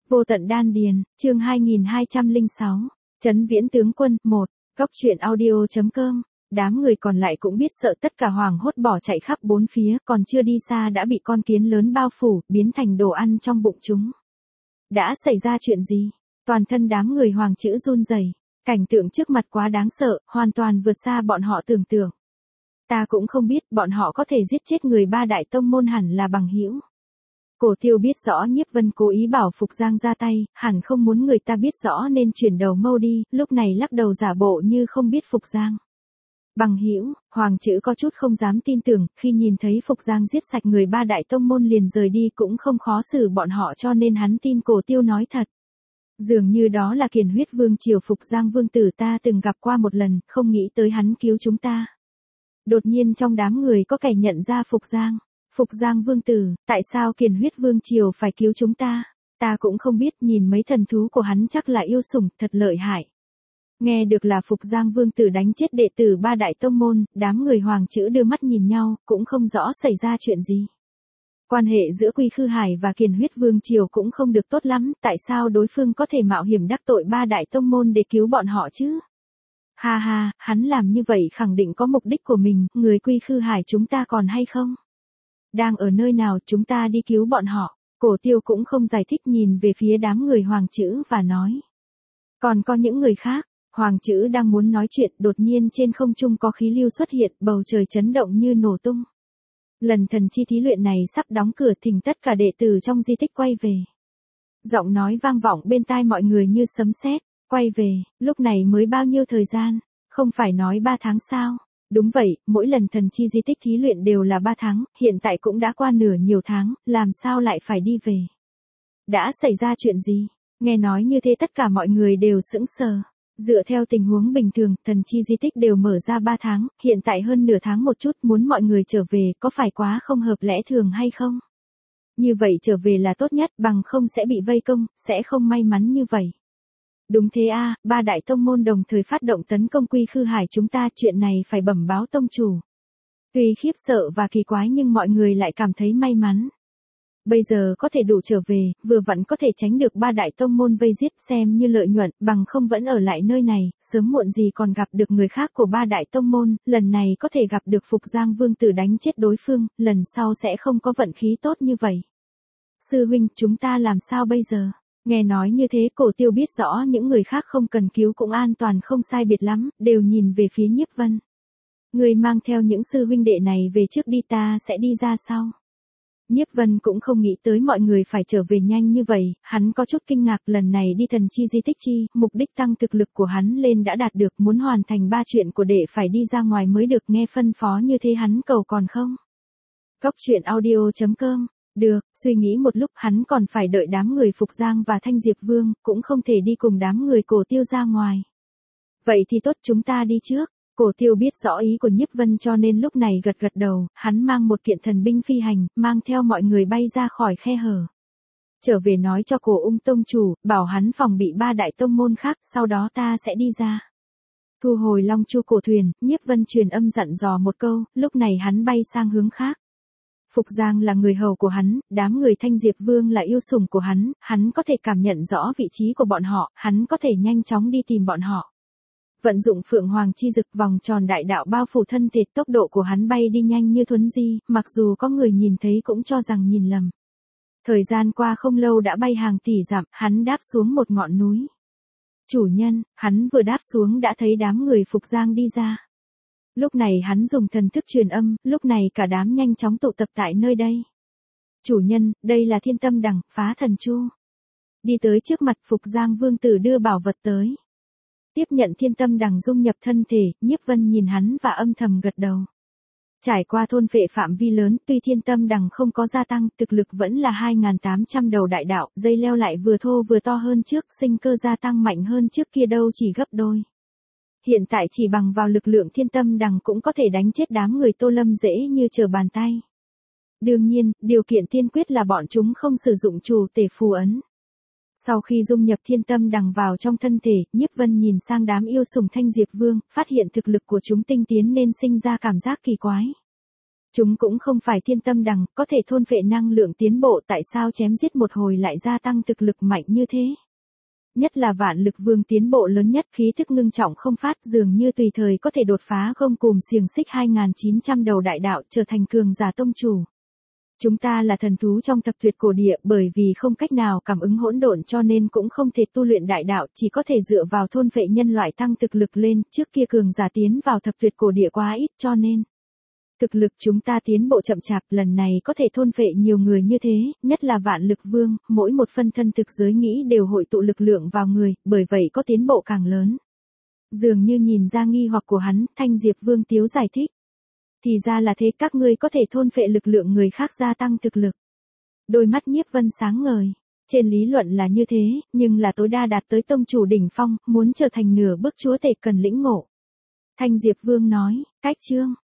Vô tận đan điền, chương 2206. Trấn Viễn tướng quân, 1. Góc truyện audio.com. Đám người còn lại cũng biết sợ, tất cả hoảng hốt bỏ chạy khắp bốn phía, còn chưa đi xa đã bị con kiến lớn bao phủ, biến thành đồ ăn trong bụng chúng. Đã xảy ra chuyện gì? Toàn thân đám người Hoàng Chữ run rẩy. Cảnh tượng trước mặt quá đáng sợ, hoàn toàn vượt xa bọn họ tưởng tượng. Ta cũng không biết bọn họ có thể giết chết người ba đại tông môn hẳn là bằng hữu. Cổ Tiêu biết rõ Nhiếp Vân cố ý bảo Phục Giang ra tay, hẳn không muốn người ta biết rõ nên chuyển đầu mâu đi, lúc này lắc đầu giả bộ như không biết Phục Giang. Bằng hữu, Hoàng Chữ có chút không dám tin tưởng, khi nhìn thấy Phục Giang giết sạch người ba đại tông môn liền rời đi cũng không khó xử bọn họ, cho nên hắn tin Cổ Tiêu nói thật. Dường như đó là Kiền Huyết Vương triều Phục Giang vương tử ta từng gặp qua một lần, không nghĩ tới hắn cứu chúng ta. Đột nhiên trong đám người có kẻ nhận ra Phục Giang. Phục Giang vương tử, tại sao Kiền Huyết Vương triều phải cứu chúng ta? Ta cũng không biết, nhìn mấy thần thú của hắn chắc là yêu sủng, thật lợi hại. Nghe được là Phục Giang vương tử đánh chết đệ tử ba đại tông môn, đám người Hoàng Chữ đưa mắt nhìn nhau, cũng không rõ xảy ra chuyện gì. Quan hệ giữa Quy Khư Hải và Kiền Huyết Vương triều cũng không được tốt lắm, tại sao đối phương có thể mạo hiểm đắc tội ba đại tông môn để cứu bọn họ chứ? Ha ha, hắn làm như vậy khẳng định có mục đích của mình, người Quy Khư Hải chúng ta còn hay không? Đang ở nơi nào, chúng ta đi cứu bọn họ. Cổ Tiêu cũng không giải thích, nhìn về phía đám người Hoàng Chữ và nói. Còn có những người khác. Hoàng Chữ đang muốn nói chuyện, đột nhiên trên không trung có khí lưu xuất hiện, bầu trời chấn động như nổ tung. Lần thần chi thí luyện này sắp đóng cửa, thỉnh tất cả đệ tử trong di tích quay về. Giọng nói vang vọng bên tai mọi người như sấm sét. Quay về, lúc này mới bao nhiêu thời gian? Không phải nói 3 tháng sao? Đúng vậy, mỗi lần thần chi di tích thí luyện đều là 3 tháng, hiện tại cũng đã qua nửa nhiều tháng, làm sao lại phải đi về? Đã xảy ra chuyện gì? Nghe nói như thế tất cả mọi người đều sững sờ. Dựa theo tình huống bình thường, thần chi di tích đều mở ra 3 tháng, hiện tại hơn nửa tháng một chút, muốn mọi người trở về, có phải quá không hợp lẽ thường hay không? Như vậy trở về là tốt nhất, bằng không sẽ bị vây công, sẽ không may mắn như vậy. Đúng thế a, ba đại tông môn đồng thời phát động tấn công Quy Khư Hải chúng ta, chuyện này phải bẩm báo tông chủ. Tuy khiếp sợ và kỳ quái nhưng mọi người lại cảm thấy may mắn. Bây giờ có thể đủ trở về, vừa vặn có thể tránh được ba đại tông môn vây giết, xem như lợi nhuận, bằng không vẫn ở lại nơi này, sớm muộn gì còn gặp được người khác của ba đại tông môn, lần này có thể gặp được Phục Giang vương tử đánh chết đối phương, lần sau sẽ không có vận khí tốt như vậy. Sư huynh, chúng ta làm sao bây giờ? Nghe nói như thế Cổ Tiêu biết rõ những người khác không cần cứu cũng an toàn không sai biệt lắm, đều nhìn về phía Nhiếp Vân. Người mang theo những sư huynh đệ này về trước đi, ta sẽ đi ra sau. Nhiếp Vân cũng không nghĩ tới mọi người phải trở về nhanh như vậy, hắn có chút kinh ngạc, lần này đi thần chi di tích chi, mục đích tăng thực lực của hắn lên đã đạt được, muốn hoàn thành 3 chuyện của đệ phải đi ra ngoài mới được, nghe phân phó như thế hắn cầu còn không. Góc truyện audio.com. Được, suy nghĩ một lúc hắn còn phải đợi đám người Phục Giang và Thanh Diệp Vương, cũng không thể đi cùng đám người Cổ Tiêu ra ngoài. Vậy thì tốt, chúng ta đi trước. Cổ Tiêu biết rõ ý của Nhiếp Vân cho nên lúc này gật gật đầu, hắn mang một kiện thần binh phi hành, mang theo mọi người bay ra khỏi khe hở. Trở về nói cho Cổ Ung tông chủ, bảo hắn phòng bị ba đại tông môn khác, sau đó ta sẽ đi ra. Thu hồi Long Chu cổ thuyền, Nhiếp Vân truyền âm dặn dò một câu, lúc này hắn bay sang hướng khác. Phục Giang là người hầu của hắn, đám người Thanh Diệp Vương là yêu sủng của hắn có thể cảm nhận rõ vị trí của bọn họ, hắn có thể nhanh chóng đi tìm bọn họ. Vận dụng Phượng Hoàng chi dực, vòng tròn đại đạo bao phủ thân thể, tốc độ của hắn bay đi nhanh như thuấn di, mặc dù có người nhìn thấy cũng cho rằng nhìn lầm. Thời gian qua không lâu đã bay hàng tỷ dặm, hắn đáp xuống một ngọn núi. Chủ nhân, hắn vừa đáp xuống đã thấy đám người Phục Giang đi ra. Lúc này hắn dùng thần thức truyền âm, lúc này cả đám nhanh chóng tụ tập tại nơi đây. Chủ nhân, đây là Thiên Tâm Đằng, phá thần chu. Đi tới trước mặt Phục Giang vương tử đưa bảo vật tới. Tiếp nhận Thiên Tâm Đằng dung nhập thân thể, Nhiếp Vân nhìn hắn và âm thầm gật đầu. Trải qua thôn phệ phạm vi lớn, tuy Thiên Tâm Đằng không có gia tăng, thực lực vẫn là 2.800 đầu đại đạo, dây leo lại vừa thô vừa to hơn trước, sinh cơ gia tăng mạnh hơn trước kia đâu chỉ gấp đôi. Hiện tại chỉ bằng vào lực lượng Thiên Tâm Đằng cũng có thể đánh chết đám người Tô Lâm dễ như trở bàn tay. Đương nhiên, điều kiện tiên quyết là bọn chúng không sử dụng chủ tể phù ấn. Sau khi dung nhập Thiên Tâm Đằng vào trong thân thể, Nhiếp Vân nhìn sang đám yêu sủng Thanh Diệp Vương, phát hiện thực lực của chúng tinh tiến nên sinh ra cảm giác kỳ quái. Chúng cũng không phải thiên tâm đằng, có thể thôn phệ năng lượng tiến bộ, tại sao chém giết một hồi lại gia tăng thực lực mạnh như thế? Nhất là vạn lực vương tiến bộ lớn nhất, khí thức ngưng trọng không phát, dường như tùy thời có thể đột phá gông cùm xiềng xích 2.900 đầu đại đạo, trở thành cường giả tông chủ. Chúng ta là thần thú trong thập tuyệt cổ địa, bởi vì không cách nào cảm ứng hỗn độn cho nên cũng không thể tu luyện đại đạo, chỉ có thể dựa vào thôn phệ nhân loại tăng thực lực lên, trước kia cường giả tiến vào thập tuyệt cổ địa quá ít cho nên thực lực chúng ta tiến bộ chậm chạp, lần này có thể thôn phệ nhiều người như thế, nhất là vạn lực vương, mỗi một phân thân thực giới nghĩ đều hội tụ lực lượng vào người, bởi vậy có tiến bộ càng lớn. Dường như nhìn ra nghi hoặc của hắn, Thanh Diệp Vương tiếu giải thích. Thì ra là thế, các ngươi có thể thôn phệ lực lượng người khác gia tăng thực lực. Đôi mắt Nhiếp Vân sáng ngời. Trên lý luận là như thế, nhưng là tối đa đạt tới tông chủ đỉnh phong, muốn trở thành nửa bước chúa tể cần lĩnh ngộ. Thanh Diệp Vương nói, cách chương.